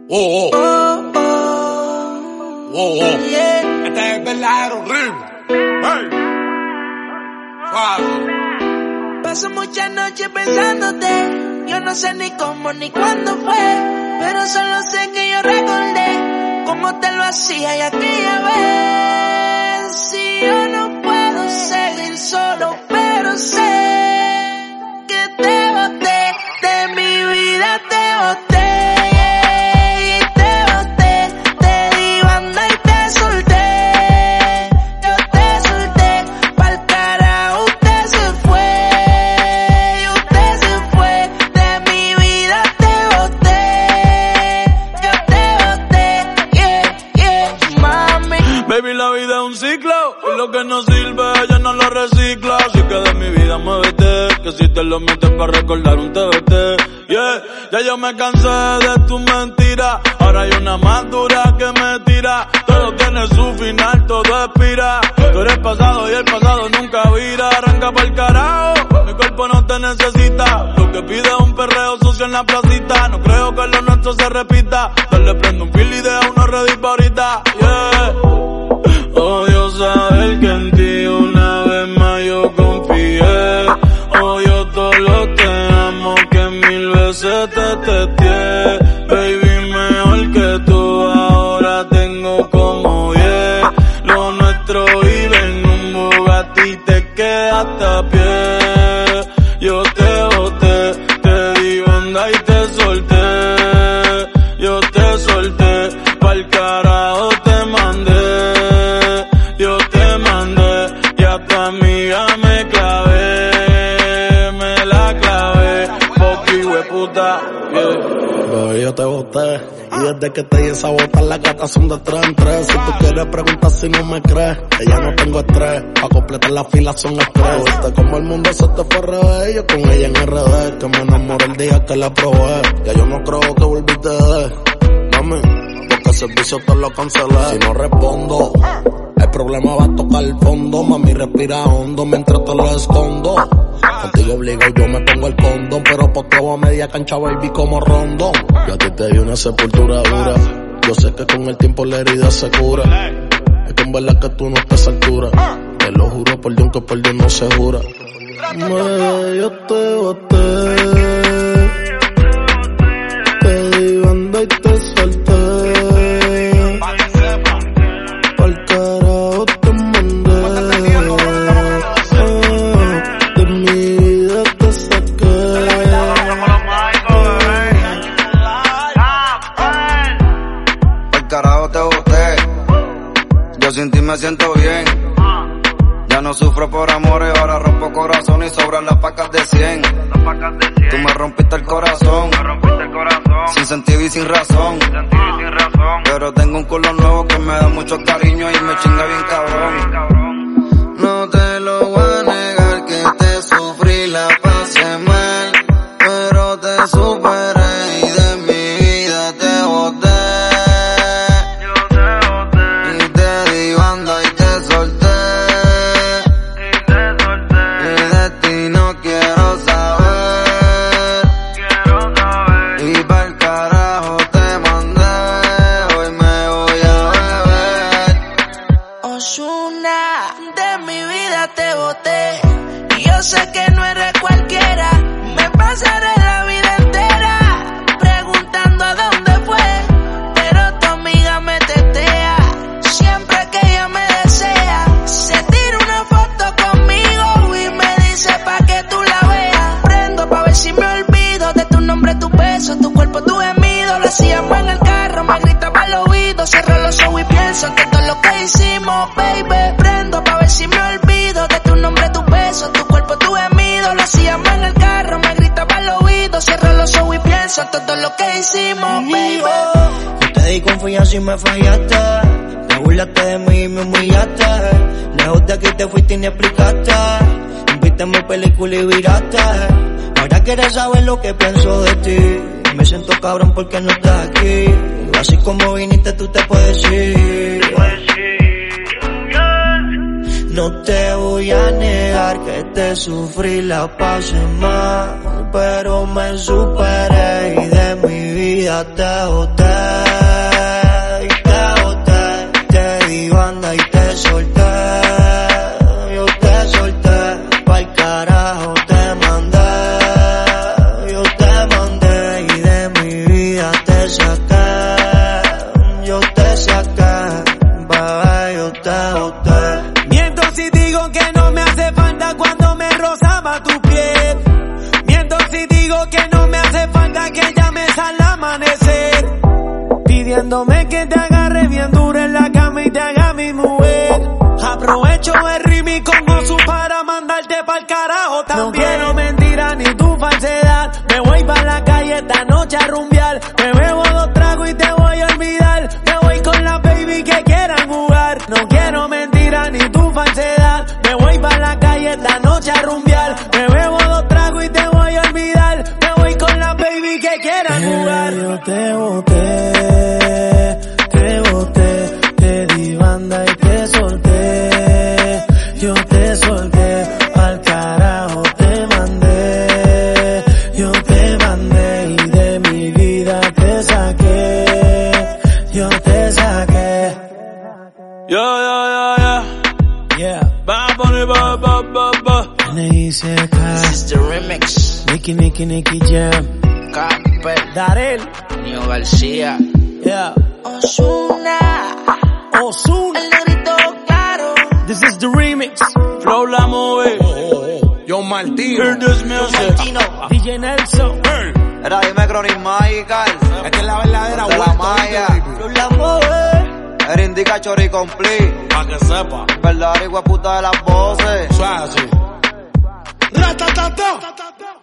Oh, oh. Oh, oh. Yeah. Este es verdadero ritmo. Hey. Suave. Paso muchas noches pensándote. Yo no sé ni cómo ni cuándo fue, pero solo sé que yo recordé cómo te lo hacía y aquella vez. Si yo no puedo seguir solo, pero sé que te boté, de mi vida te boté. Baby, la vida es un ciclo y lo que no sirve ella no lo recicla. Así que de mi vida muévete, que si te lo metes para recordar un TBT. Yeah, ya yo me cansé de tus mentiras, ahora hay una más dura que me tira. Todo tiene su final, todo expira. Tú eres pasado y el pasado nunca vira. Arranca pa'l carajo, mi cuerpo no te necesita. Lo que pide es un perreo sucio en la placita. No creo que lo nuestro se repita. Dale prendo un fil y deja uno ready pa' ahorita. Yeah. Odio saber que en ti una vez más yo confié. Odio todo lo te amo que 1000 veces te testé. Baby, mejor que tú ahora tengo como 10. Lo nuestro vive en un Bugatti y te quedaste a pie. Yo te boté, te di banda y te solté. Yo te solté, pa'l carajo te mandé. Amiga me clavé, me la clavé, poqui hueputa, yeah. Bebé, yo te boté, y desde que te di esa bota las gatas son de 3 en 3. Si tú quieres preguntar si no me crees, que ya no tengo estrés, pa' completar la fila son estrés. Viste como el mundo se te fue al revés, yo con ella en RD, que me enamoré el día que la probé. Ya yo no creo que volviste de, mami, porque el servicio te lo cancelé. Si no respondo, el problema va a tocar el fondo. Mami, respira hondo mientras te lo escondo. Contigo obligado yo me pongo el condón, pero posteo a media cancha, baby, como Rondón. Yo a ti te di una sepultura dura. Yo sé que con el tiempo la herida se cura. Es que en verdad que tú no estás a altura. Te lo juro por Dios que por Dios no se jura. Yo te boté, te di banda y te solté. Sin ti me siento bien. Ya no sufro por amores, ahora rompo corazón y sobran las pacas de 100. Tú me rompiste el corazón, sin sentido y sin razón. Pero tengo un culo nuevo que me da mucho cariño y me chinga bien cabrón. No te lo voy a negar que te sufrí, la pasé mal, pero te superé y de mi vida te boté. De mi vida te boté, y yo sé que no eres cualquiera. Me pasaré la vida entera preguntando a dónde fue, pero tu amiga me tetea. Siempre que ella me desea, se tira una foto conmigo y me dice pa' que tú la veas. Prendo pa' ver si me olvido de tu nombre, tu beso, tu cuerpo, tu gemido. Lo hacíamos en el carro, me gritaba al oído. Cierro los ojos y pienso en todo lo que hicimos, baby. Prendo pa' ver si me olvido de tu nombre, tu beso, tu cuerpo, tu gemido. Lo hacíamos en el carro, me gritaba al oído. Cierro los ojos y pienso en todo lo que hicimos, baby. Yo te di confianza y me fallaste. Te burlaste de mí y me humillaste. Lejos de aquí te fuiste y ni explicaste. Viste mi película y viraste. Ahora quieres saber lo que pienso de ti. Me siento cabrón porque no estás aquí. Así como viniste tú te puedes ir. No te voy a negar que te sufrí, la pasé mal, pero me superé y de mi vida te boté. digo que no me hace falta que llames al amanecer, pidiéndome que te agarre bien duro en la cama y te haga mi mujer. Aprovecho el remix con Osu para mandarte pa'l carajo también. No quiero mentira ni tu falsedad, me voy pa' la calle esta noche a rumbear. Me bebo 2 tragos y te voy a olvidar, me voy con la baby que quieran jugar. No quiero mentira ni tu falsedad, me voy pa' la calle esta noche a rumbear. Me bebo 2 tragos y te voy a olvidar, me voy con la baby que quieran jugar. Yo te boté, te di banda y te solté. Yo te solté, al carajo te mandé. Yo te mandé y de mi vida te saqué. Yo te saqué. Yeah. Bad Bunny, ba. This is the remix. Nicky Jam. Camper, Darel, Nio García, yeah. Ozuna, Ozuna. el negrito claro. This is the remix. Flow la movie. Yo Martino. Hear this music. Martino, DJ Nelson. Era dime Chronic Magical. Esta es la verdadera De la vuelta, Maya. baby. La mueve. Era indica Chori Complete. Pa' que sepa. Verdadera puta de las voces. Eso es así. Ratatata.